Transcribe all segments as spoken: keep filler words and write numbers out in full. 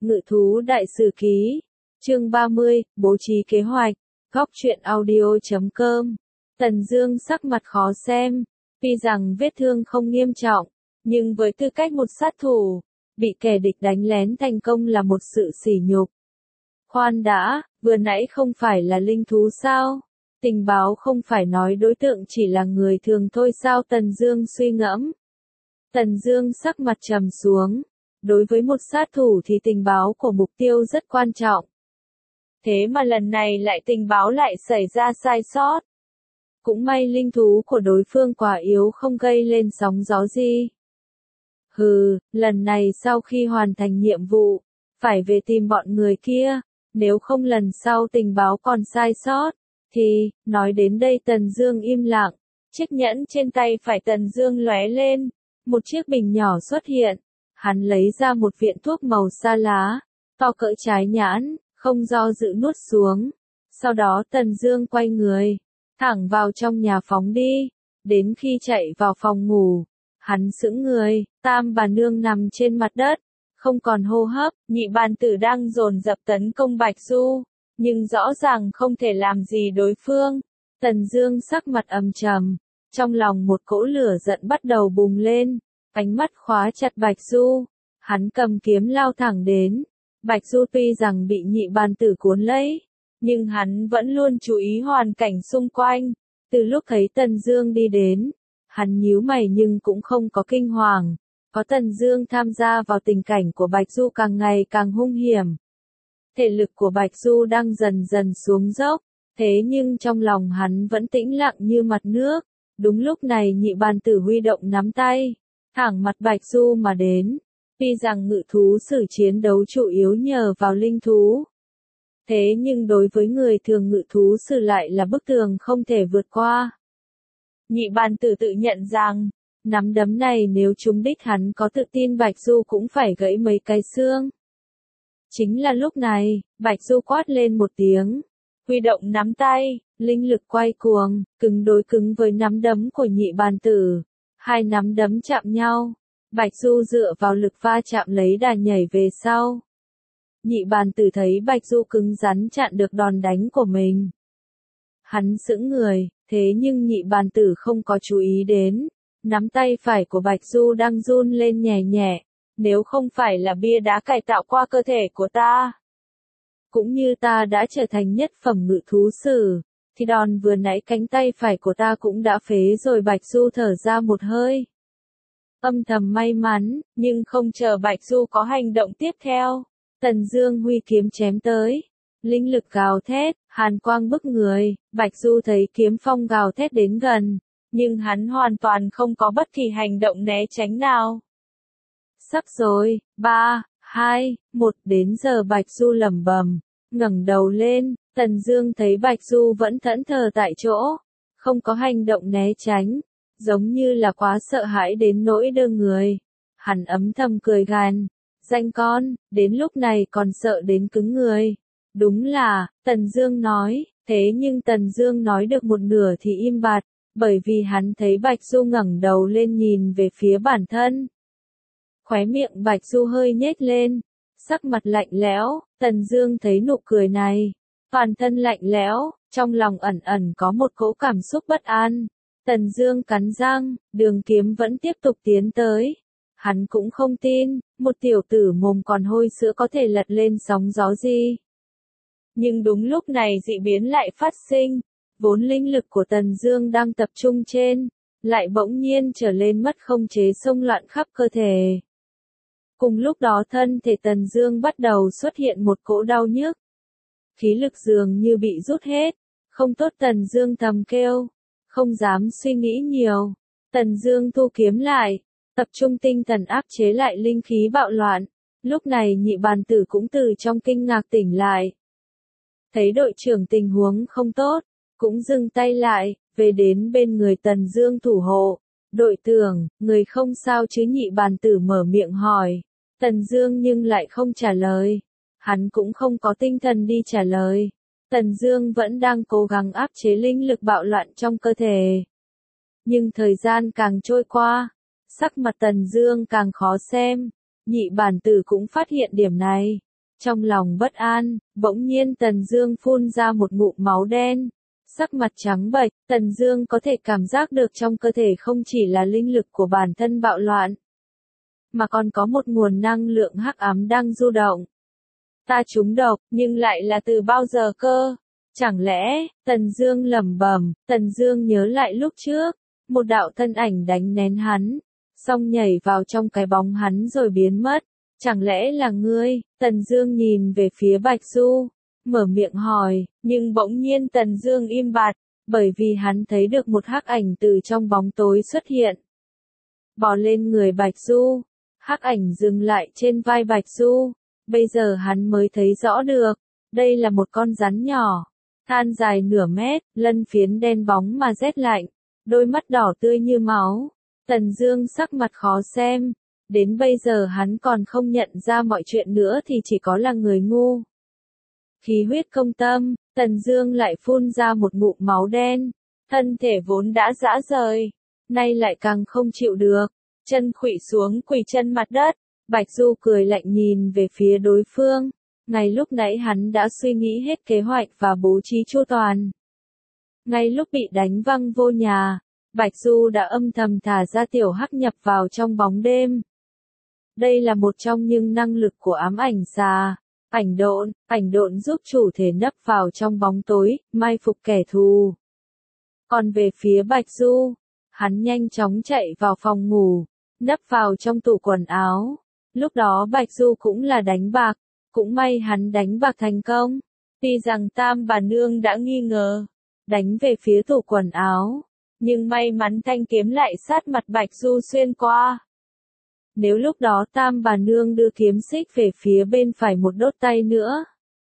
Ngự thú đại sử ký. Chương ba mươi, bố trí kế hoạch. Góc truyện audio chấm com. Tần Dương sắc mặt khó xem, tuy rằng vết thương không nghiêm trọng, nhưng với tư cách một sát thủ, bị kẻ địch đánh lén thành công là một sự sỉ nhục. Khoan đã, vừa nãy không phải là linh thú sao? Tình báo không phải nói đối tượng chỉ là người thường thôi sao? Tần Dương suy ngẫm. Tần Dương sắc mặt trầm xuống. Đối với một sát thủ thì tình báo của mục tiêu rất quan trọng. Thế mà lần này lại tình báo lại xảy ra sai sót. Cũng may linh thú của đối phương quá yếu không gây lên sóng gió gì. Hừ, lần này sau khi hoàn thành nhiệm vụ, phải về tìm bọn người kia, nếu không lần sau tình báo còn sai sót, thì, nói đến đây Tần Dương im lặng, chiếc nhẫn trên tay phải Tần Dương lóe lên, một chiếc bình nhỏ xuất hiện, hắn lấy ra một viện thuốc màu sa lá, to cỡ trái nhãn, không do dự nuốt xuống, sau đó Tần Dương quay người, thẳng vào trong nhà phóng đi, đến khi chạy vào phòng ngủ, hắn sững người, Tam bà nương nằm trên mặt đất, không còn hô hấp, Nhị bàn tử đang dồn dập tấn công Bạch Du, nhưng rõ ràng không thể làm gì đối phương. Tần Dương sắc mặt âm trầm, trong lòng một cỗ lửa giận bắt đầu bùng lên, ánh mắt khóa chặt Bạch Du, hắn cầm kiếm lao thẳng đến. Bạch Du tuy rằng bị Nhị bàn tử cuốn lấy, nhưng hắn vẫn luôn chú ý hoàn cảnh xung quanh. Từ lúc thấy Tần Dương đi đến, hắn nhíu mày nhưng cũng không có kinh hoàng. Có Tần Dương tham gia vào tình cảnh của Bạch Du càng ngày càng hung hiểm. Thể lực của Bạch Du đang dần dần xuống dốc, thế nhưng trong lòng hắn vẫn tĩnh lặng như mặt nước. Đúng lúc này Nhị bàn tử huy động nắm tay, thẳng mặt Bạch Du mà đến. Tuy rằng ngự thú sử chiến đấu chủ yếu nhờ vào linh thú, thế nhưng đối với người thường ngự thú sử lại là bức tường không thể vượt qua. Nhị bàn tử tự nhận rằng, nắm đấm này nếu trúng đích hắn có tự tin Bạch Du cũng phải gãy mấy cái xương. Chính là lúc này, Bạch Du quát lên một tiếng, huy động nắm tay, linh lực quay cuồng, cứng đối cứng với nắm đấm của Nhị bàn tử. Hai nắm đấm chạm nhau, Bạch Du dựa vào lực va chạm lấy đà nhảy về sau. Nhị bàn tử thấy Bạch Du cứng rắn chặn được đòn đánh của mình. Hắn sững người, thế nhưng Nhị bàn tử không có chú ý đến. Nắm tay phải của Bạch Du đang run lên nhẹ nhẹ, nếu không phải là bia đá cải tạo qua cơ thể của ta, cũng như ta đã trở thành nhất phẩm ngự thú sử, thì đòn vừa nãy cánh tay phải của ta cũng đã phế rồi. Bạch Du thở ra một hơi. Âm thầm may mắn, nhưng không chờ Bạch Du có hành động tiếp theo. Tần Dương huy kiếm chém tới. Linh lực gào thét, hàn quang bức người, Bạch Du thấy kiếm phong gào thét đến gần, nhưng hắn hoàn toàn không có bất kỳ hành động né tránh nào. Sắp rồi, ba, hai, một, đến giờ Bạch Du lẩm bẩm, ngẩng đầu lên, Tần Dương thấy Bạch Du vẫn thẫn thờ tại chỗ, không có hành động né tránh, giống như là quá sợ hãi đến nỗi đơ người. Hắn âm thầm cười gằn, danh con, đến lúc này còn sợ đến cứng người. Đúng là, Tần Dương nói, thế nhưng Tần Dương nói được một nửa thì im bặt, bởi vì hắn thấy Bạch Du ngẩng đầu lên nhìn về phía bản thân. Khóe miệng Bạch Du hơi nhếch lên, sắc mặt lạnh lẽo. Tần Dương thấy nụ cười này, toàn thân lạnh lẽo, trong lòng ẩn ẩn có một cỗ cảm xúc bất an. Tần Dương cắn răng, đường kiếm vẫn tiếp tục tiến tới. Hắn cũng không tin, một tiểu tử mồm còn hôi sữa có thể lật lên sóng gió gì. Nhưng đúng lúc này dị biến lại phát sinh, vốn linh lực của Tần Dương đang tập trung trên, lại bỗng nhiên trở lên mất khống chế xông loạn khắp cơ thể. Cùng lúc đó thân thể Tần Dương bắt đầu xuất hiện một cỗ đau nhức. Khí lực dường như bị rút hết, không tốt. Tần Dương thầm kêu, không dám suy nghĩ nhiều. Tần Dương thu kiếm lại, tập trung tinh thần áp chế lại linh khí bạo loạn. Lúc này Nhị bàn tử cũng từ trong kinh ngạc tỉnh lại. Thấy đội trưởng tình huống không tốt, cũng dừng tay lại, về đến bên người Tần Dương thủ hộ. Đội trưởng, người không sao chứ? Nhị bàn tử mở miệng hỏi. Tần Dương nhưng lại không trả lời. Hắn cũng không có tinh thần đi trả lời. Tần Dương vẫn đang cố gắng áp chế linh lực bạo loạn trong cơ thể. Nhưng thời gian càng trôi qua, sắc mặt Tần Dương càng khó xem. Nhị bàn tử cũng phát hiện điểm này. Trong lòng bất an, bỗng nhiên Tần Dương phun ra một ngụm máu đen. Sắc mặt trắng bệch, Tần Dương có thể cảm giác được trong cơ thể không chỉ là linh lực của bản thân bạo loạn, mà còn có một nguồn năng lượng hắc ám đang du động. Ta trúng độc, nhưng lại là từ bao giờ cơ? Chẳng lẽ, Tần Dương lẩm bẩm, Tần Dương nhớ lại lúc trước, một đạo thân ảnh đánh nén hắn, xong nhảy vào trong cái bóng hắn rồi biến mất. Chẳng lẽ là ngươi? Tần Dương nhìn về phía Bạch Du, mở miệng hỏi, nhưng bỗng nhiên Tần Dương im bặt, bởi vì hắn thấy được một hắc ảnh từ trong bóng tối xuất hiện. Bò lên người Bạch Du, hắc ảnh dừng lại trên vai Bạch Du, bây giờ hắn mới thấy rõ được, đây là một con rắn nhỏ, than dài nửa mét, lân phiến đen bóng mà rét lạnh, đôi mắt đỏ tươi như máu. Tần Dương sắc mặt khó xem, đến bây giờ hắn còn không nhận ra mọi chuyện nữa thì chỉ có là người ngu. Khí huyết công tâm, Tần Dương lại phun ra một ngụm máu đen, thân thể vốn đã rã rời, nay lại càng không chịu được, chân khuỵu xuống quỳ chân mặt đất. Bạch Du cười lạnh nhìn về phía đối phương, ngay lúc nãy hắn đã suy nghĩ hết kế hoạch và bố trí chu toàn. Ngay lúc bị đánh văng vô nhà, Bạch Du đã âm thầm thả ra tiểu hắc nhập vào trong bóng đêm. Đây là một trong những năng lực của ám ảnh xà, ảnh độn, ảnh độn giúp chủ thể nấp vào trong bóng tối, mai phục kẻ thù. Còn về phía Bạch Du, hắn nhanh chóng chạy vào phòng ngủ, nấp vào trong tủ quần áo. Lúc đó Bạch Du cũng là đánh bạc, cũng may hắn đánh bạc thành công. Tuy rằng Tam bà nương đã nghi ngờ, đánh về phía tủ quần áo, nhưng may mắn thanh kiếm lại sát mặt Bạch Du xuyên qua. Nếu lúc đó Tam bà nương đưa kiếm xích về phía bên phải một đốt tay nữa,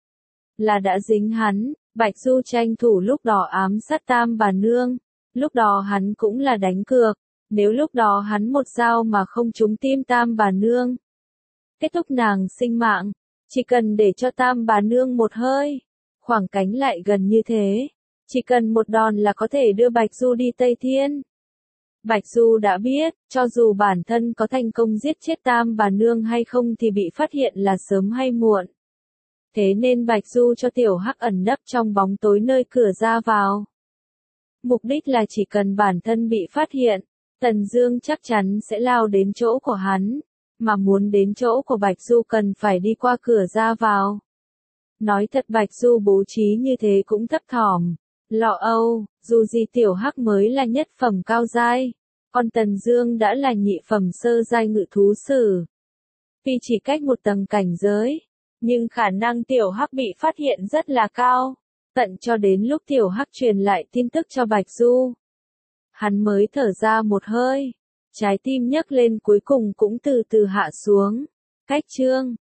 là đã dính hắn. Bạch Du tranh thủ lúc đó ám sát Tam bà nương, lúc đó hắn cũng là đánh cược, nếu lúc đó hắn một dao mà không trúng tim Tam bà nương, kết thúc nàng sinh mạng, chỉ cần để cho Tam bà nương một hơi, khoảng cách lại gần như thế, chỉ cần một đòn là có thể đưa Bạch Du đi Tây Thiên. Bạch Du đã biết, cho dù bản thân có thành công giết chết Tam bà nương hay không thì bị phát hiện là sớm hay muộn. Thế nên Bạch Du cho tiểu hắc ẩn nấp trong bóng tối nơi cửa ra vào. Mục đích là chỉ cần bản thân bị phát hiện, Tần Dương chắc chắn sẽ lao đến chỗ của hắn, mà muốn đến chỗ của Bạch Du cần phải đi qua cửa ra vào. Nói thật Bạch Du bố trí như thế cũng thấp thỏm, lo âu, dù gì tiểu hắc mới là nhất phẩm cao giai, còn Tần Dương đã là nhị phẩm sơ giai ngự thú sử. Tuy chỉ cách một tầng cảnh giới, nhưng khả năng tiểu hắc bị phát hiện rất là cao, tận cho đến lúc tiểu hắc truyền lại tin tức cho Bạch Du, hắn mới thở ra một hơi, trái tim nhấc lên cuối cùng cũng từ từ hạ xuống. Cách chương